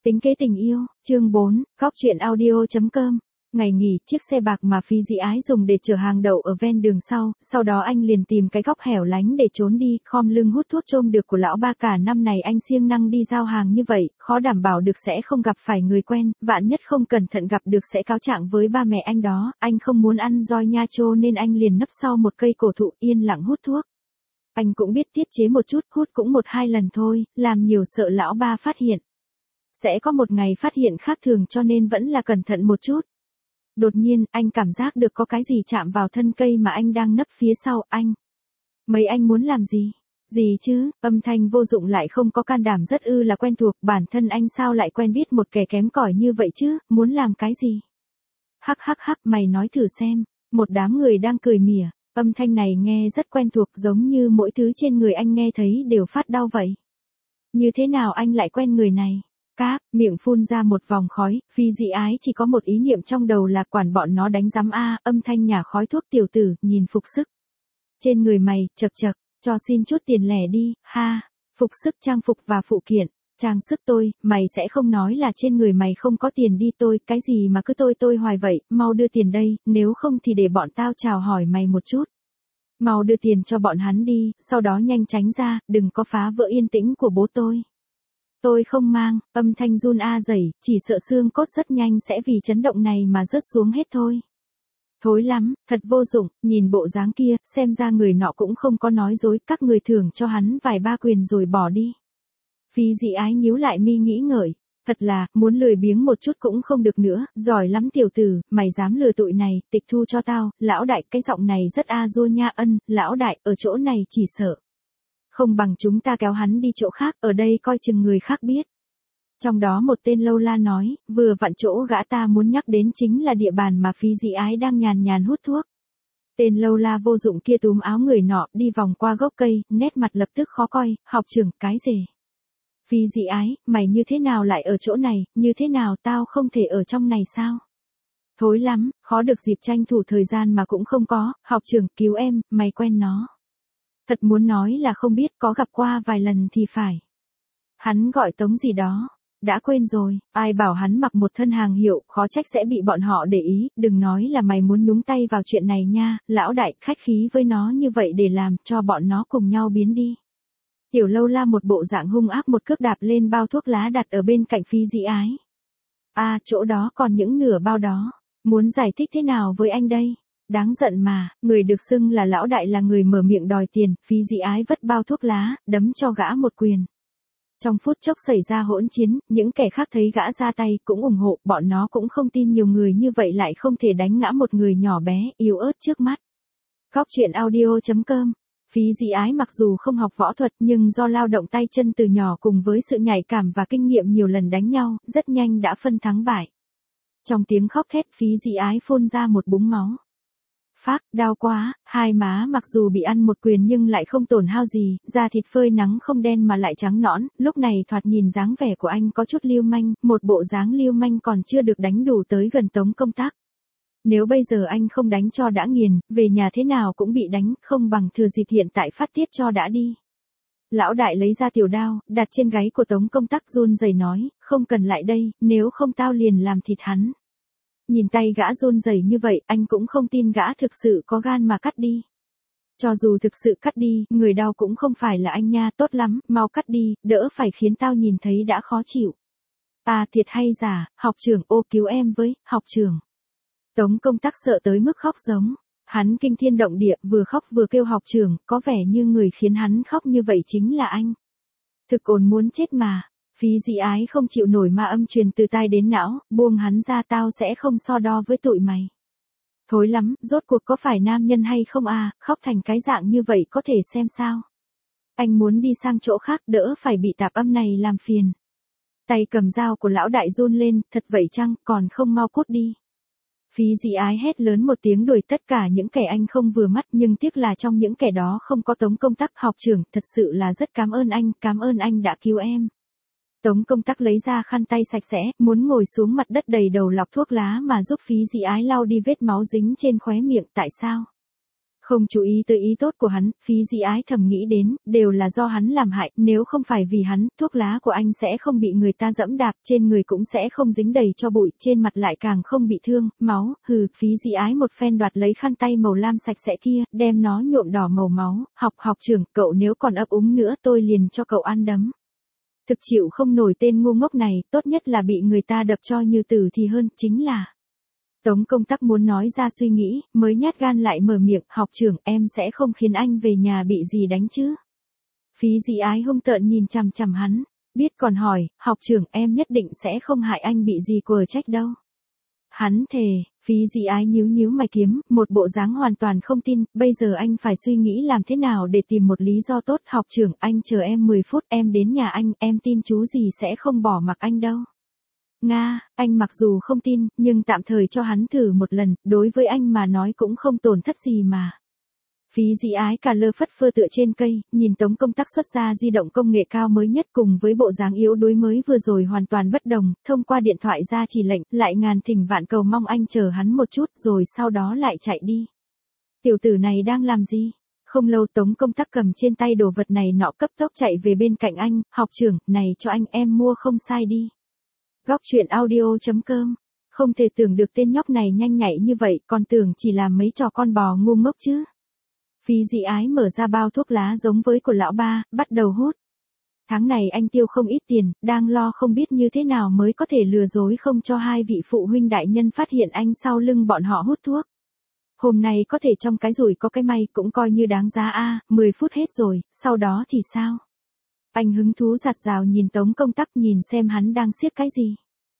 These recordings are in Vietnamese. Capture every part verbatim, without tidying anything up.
Tính kế tình yêu, chương bốn, góc truyện audio chấm com. Ngày nghỉ, chiếc xe bạc mà Phi Dĩ Ái dùng để chở hàng đậu ở ven đường sau, sau đó anh liền tìm cái góc hẻo lánh để trốn đi, khom lưng hút thuốc chôm được của lão ba. Cả năm này anh siêng năng đi giao hàng như vậy, khó đảm bảo được sẽ không gặp phải người quen, vạn nhất không cẩn thận gặp được sẽ cáo trạng với ba mẹ anh đó, anh không muốn ăn roi nha chô nên anh liền nấp sau một cây cổ thụ yên lặng hút thuốc. Anh cũng biết tiết chế một chút, hút cũng một hai lần thôi, làm nhiều sợ lão ba phát hiện. Sẽ có một ngày phát hiện khác thường cho nên vẫn là cẩn thận một chút. Đột nhiên, anh cảm giác được có cái gì chạm vào thân cây mà anh đang nấp phía sau anh. Mấy anh muốn làm gì? Gì chứ, âm thanh vô dụng lại không có can đảm rất ư là quen thuộc, bản thân anh sao lại quen biết một kẻ kém cỏi như vậy chứ, muốn làm cái gì? Hắc hắc hắc, mày nói thử xem, một đám người đang cười mỉa, âm thanh này nghe rất quen thuộc giống như mỗi thứ trên người anh nghe thấy đều phát đau vậy. Như thế nào anh lại quen người này? Cáp, miệng phun ra một vòng khói, Phi Dĩ Ái chỉ có một ý niệm trong đầu là quản bọn nó đánh giám a, âm thanh nhả khói thuốc tiểu tử, nhìn phục sức. Trên người mày, chật chật, cho xin chút tiền lẻ đi, ha, phục sức trang phục và phụ kiện, trang sức tôi, mày sẽ không nói là trên người mày không có tiền đi tôi, cái gì mà cứ tôi tôi hoài vậy, mau đưa tiền đây, nếu không thì để bọn tao chào hỏi mày một chút. Mau đưa tiền cho bọn hắn đi, sau đó nhanh tránh ra, đừng có phá vỡ yên tĩnh của bố tôi. Tôi không mang, âm thanh run a rẩy, chỉ sợ xương cốt rất nhanh sẽ vì chấn động này mà rớt xuống hết thôi. Thối lắm, thật vô dụng, nhìn bộ dáng kia, xem ra người nọ cũng không có nói dối, các người thưởng cho hắn vài ba quyền rồi bỏ đi. Phi Dĩ Ái nhíu lại mi nghĩ ngợi, thật là, muốn lười biếng một chút cũng không được nữa, giỏi lắm tiểu tử, mày dám lừa tụi này, tịch thu cho tao, lão đại, cái giọng này rất a dua nha ân, lão đại, ở chỗ này chỉ sợ. Không bằng chúng ta kéo hắn đi chỗ khác, ở đây coi chừng người khác biết. Trong đó một tên lâu la nói, vừa vặn chỗ gã ta muốn nhắc đến chính là địa bàn mà Phi Dĩ Ái đang nhàn nhàn hút thuốc. Tên lâu la vô dụng kia túm áo người nọ, đi vòng qua gốc cây, nét mặt lập tức khó coi, học trưởng, cái gì? Phi Dĩ Ái, mày như thế nào lại ở chỗ này, như thế nào tao không thể ở trong này sao? Thối lắm, khó được dịp tranh thủ thời gian mà cũng không có, học trưởng, cứu em, mày quen nó. Thật muốn nói là không biết, có gặp qua vài lần thì phải. Hắn gọi Tống gì đó, đã quên rồi, ai bảo hắn mặc một thân hàng hiệu, khó trách sẽ bị bọn họ để ý, đừng nói là mày muốn nhúng tay vào chuyện này nha, lão đại, khách khí với nó như vậy để làm cho bọn nó cùng nhau biến đi. Tiểu lâu la một bộ dạng hung ác một cước đạp lên bao thuốc lá đặt ở bên cạnh Phi Dĩ Ái. À, chỗ đó còn những nửa bao đó, muốn giải thích thế nào với anh đây? Đáng giận mà, người được xưng là lão đại là người mở miệng đòi tiền, Phi Dĩ Ái vất bao thuốc lá, đấm cho gã một quyền. Trong phút chốc xảy ra hỗn chiến, những kẻ khác thấy gã ra tay cũng ủng hộ, bọn nó cũng không tin nhiều người như vậy lại không thể đánh ngã một người nhỏ bé, yếu ớt trước mắt. Góc truyện audio chấm com. Phi Dĩ Ái mặc dù không học võ thuật nhưng do lao động tay chân từ nhỏ cùng với sự nhạy cảm và kinh nghiệm nhiều lần đánh nhau, rất nhanh đã phân thắng bại. Trong tiếng khóc thét, Phi Dĩ Ái phun ra một búng máu. Phác, đau quá, hai má mặc dù bị ăn một quyền nhưng lại không tổn hao gì, da thịt phơi nắng không đen mà lại trắng nõn, lúc này thoạt nhìn dáng vẻ của anh có chút lưu manh, một bộ dáng lưu manh còn chưa được đánh đủ tới gần Tống Công Tác. Nếu bây giờ anh không đánh cho đã nghiền, về nhà thế nào cũng bị đánh, không bằng thừa dịp hiện tại phát tiết cho đã đi. Lão đại lấy ra tiểu đao, đặt trên gáy của Tống Công Tác run rẩy nói, không cần lại đây, nếu không tao liền làm thịt hắn. Nhìn tay gã run rẩy như vậy, anh cũng không tin gã thực sự có gan mà cắt đi. Cho dù thực sự cắt đi, người đau cũng không phải là anh nha, tốt lắm, mau cắt đi, đỡ phải khiến tao nhìn thấy đã khó chịu. À, thiệt hay giả, học trưởng, ô cứu em với, học trưởng. Tống Công Tác sợ tới mức khóc giống. Hắn kinh thiên động địa, vừa khóc vừa kêu học trưởng, có vẻ như người khiến hắn khóc như vậy chính là anh. Thực ồn muốn chết mà. Phi Dĩ Ái không chịu nổi ma âm truyền từ tai đến não, buông hắn ra tao sẽ không so đo với tụi mày. Thối lắm, rốt cuộc có phải nam nhân hay không à, khóc thành cái dạng như vậy có thể xem sao. Anh muốn đi sang chỗ khác đỡ phải bị tạp âm này làm phiền. Tay cầm dao của lão đại run lên, thật vậy chăng, còn không mau cút đi. Phi Dĩ Ái hét lớn một tiếng đuổi tất cả những kẻ anh không vừa mắt nhưng tiếc là trong những kẻ đó không có Tống Công Tác. Học trưởng, thật sự là rất cảm ơn anh, cảm ơn anh đã cứu em. Tống Công Tác lấy ra khăn tay sạch sẽ, muốn ngồi xuống mặt đất đầy đầu lọc thuốc lá mà giúp Phi Dĩ Ái lau đi vết máu dính trên khóe miệng, tại sao? Không chú ý tới ý tốt của hắn, Phí Dĩ Ái thầm nghĩ đến, đều là do hắn làm hại, nếu không phải vì hắn, thuốc lá của anh sẽ không bị người ta dẫm đạp, trên người cũng sẽ không dính đầy cho bụi, trên mặt lại càng không bị thương, máu, hừ, Phí Dĩ Ái một phen đoạt lấy khăn tay màu lam sạch sẽ kia, đem nó nhuộm đỏ màu máu, học học trưởng, cậu nếu còn ấp úng nữa tôi liền cho cậu ăn đấm. Thực chịu không nổi tên ngu ngốc này, tốt nhất là bị người ta đập cho như tử thì hơn, chính là... Tống Công Tắc muốn nói ra suy nghĩ, mới nhát gan lại mở miệng, học trưởng, em sẽ không khiến anh về nhà bị gì đánh chứ. Phí Dĩ Ái hung tợn nhìn chằm chằm hắn, biết còn hỏi, học trưởng, em nhất định sẽ không hại anh bị gì quờ trách đâu. Hắn thề, Phí Dĩ Ái nhíu nhíu mày kiếm, một bộ dáng hoàn toàn không tin, bây giờ anh phải suy nghĩ làm thế nào để tìm một lý do tốt, học trưởng, anh chờ em mười phút, em đến nhà anh, em tin chú gì sẽ không bỏ mặc anh đâu. Nga, anh mặc dù không tin, nhưng tạm thời cho hắn thử một lần, đối với anh mà nói cũng không tổn thất gì mà. Phí Dĩ Ái cà lơ phất phơ tựa trên cây, nhìn Tống Công Tắc xuất ra di động công nghệ cao mới nhất cùng với bộ dáng yếu đuối mới vừa rồi hoàn toàn bất đồng, thông qua điện thoại ra chỉ lệnh, lại ngàn thỉnh vạn cầu mong anh chờ hắn một chút rồi sau đó lại chạy đi. Tiểu tử này đang làm gì? Không lâu Tống Công Tắc cầm trên tay đồ vật này nọ cấp tốc chạy về bên cạnh anh, học trưởng, này cho anh em mua không sai đi. Góc truyện audio chấm com. Không thể tưởng được tên nhóc này nhanh nhạy như vậy, còn tưởng chỉ là mấy trò con bò ngu ngốc chứ. Phí Dĩ Ái mở ra bao thuốc lá giống với của lão ba, bắt đầu hút. Tháng này anh tiêu không ít tiền, đang lo không biết như thế nào mới có thể lừa dối không cho hai vị phụ huynh đại nhân phát hiện anh sau lưng bọn họ hút thuốc. Hôm nay có thể trong cái rủi có cái may cũng coi như đáng giá a, mười phút hết rồi, sau đó thì sao? Anh hứng thú giạt rào nhìn Tống Công Tắc nhìn xem hắn đang siết cái gì.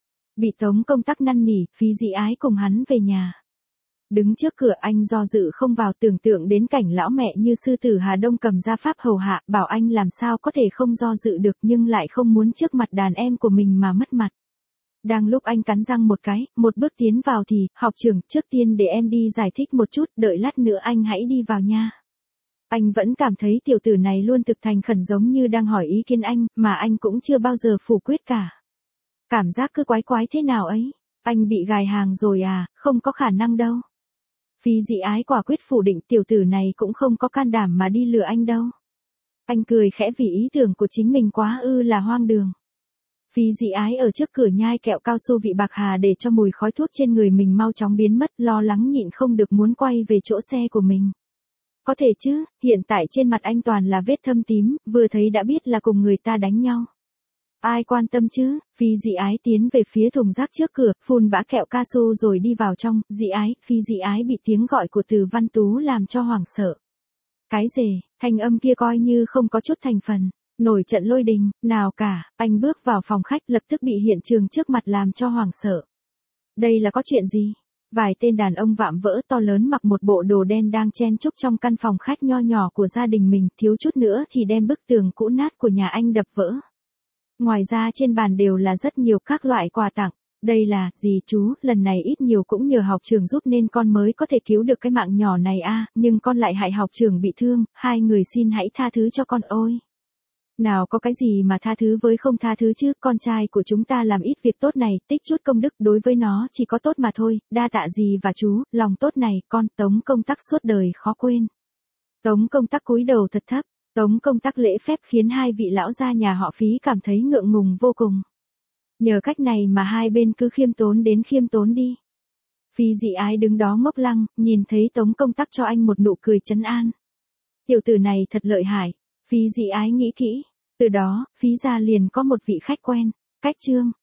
Bị Tống Công Tắc năn nỉ, Phí Dĩ Ái cùng hắn về nhà. Đứng trước cửa anh do dự không vào, tưởng tượng đến cảnh lão mẹ như sư tử Hà Đông cầm ra pháp hầu hạ, bảo anh làm sao có thể không do dự được nhưng lại không muốn trước mặt đàn em của mình mà mất mặt. Đang lúc anh cắn răng một cái, một bước tiến vào thì, học trưởng, trước tiên để em đi giải thích một chút, đợi lát nữa anh hãy đi vào nha. Anh vẫn cảm thấy tiểu tử này luôn thực thành khẩn giống như đang hỏi ý kiến anh, mà anh cũng chưa bao giờ phủ quyết cả. Cảm giác cứ quái quái thế nào ấy, anh bị gài hàng rồi à, không có khả năng đâu. Phí Dĩ Ái quả quyết phủ định tiểu tử này cũng không có can đảm mà đi lừa anh đâu. Anh cười khẽ vì ý tưởng của chính mình quá ư là hoang đường. Phí Dĩ Ái ở trước cửa nhai kẹo cao su vị bạc hà để cho mùi khói thuốc trên người mình mau chóng biến mất, lo lắng nhịn không được muốn quay về chỗ xe của mình. Có thể chứ, hiện tại trên mặt anh toàn là vết thâm tím, vừa thấy đã biết là cùng người ta đánh nhau. Ai quan tâm chứ, Phí Dĩ Ái tiến về phía thùng rác trước cửa, phun bã kẹo cao su rồi đi vào trong, Dĩ Ái, Phí Dĩ Ái bị tiếng gọi của Từ Văn Tú làm cho hoảng sợ. Cái gì, thanh âm kia coi như không có chút thành phần, nổi trận lôi đình, nào cả, anh bước vào phòng khách lập tức bị hiện trường trước mặt làm cho hoảng sợ. Đây là có chuyện gì? Vài tên đàn ông vạm vỡ to lớn mặc một bộ đồ đen đang chen chúc trong căn phòng khách nho nhỏ của gia đình mình, thiếu chút nữa thì đem bức tường cũ nát của nhà anh đập vỡ. Ngoài ra trên bàn đều là rất nhiều các loại quà tặng. Đây là, gì chú, lần này ít nhiều cũng nhờ học trưởng giúp nên con mới có thể cứu được cái mạng nhỏ này a, nhưng con lại hại học trưởng bị thương, hai người xin hãy tha thứ cho con ôi. Nào có cái gì mà tha thứ với không tha thứ chứ, con trai của chúng ta làm ít việc tốt này, tích chút công đức đối với nó chỉ có tốt mà thôi, đa tạ gì và chú, lòng tốt này, con, Tống Công Tắc suốt đời khó quên. Tống Công Tắc cúi đầu thật thấp, Tống Công Tắc lễ phép khiến hai vị lão gia nhà họ Phí cảm thấy ngượng ngùng vô cùng. Nhờ cách này mà hai bên cứ khiêm tốn đến khiêm tốn đi. Phí Dĩ Ái đứng đó ngốc lăng, nhìn thấy Tống Công Tắc cho anh một nụ cười trấn an. Tiểu tử này thật lợi hại, Phí Dĩ Ái nghĩ kỹ. Từ đó, Phí gia liền có một vị khách quen. Cách chương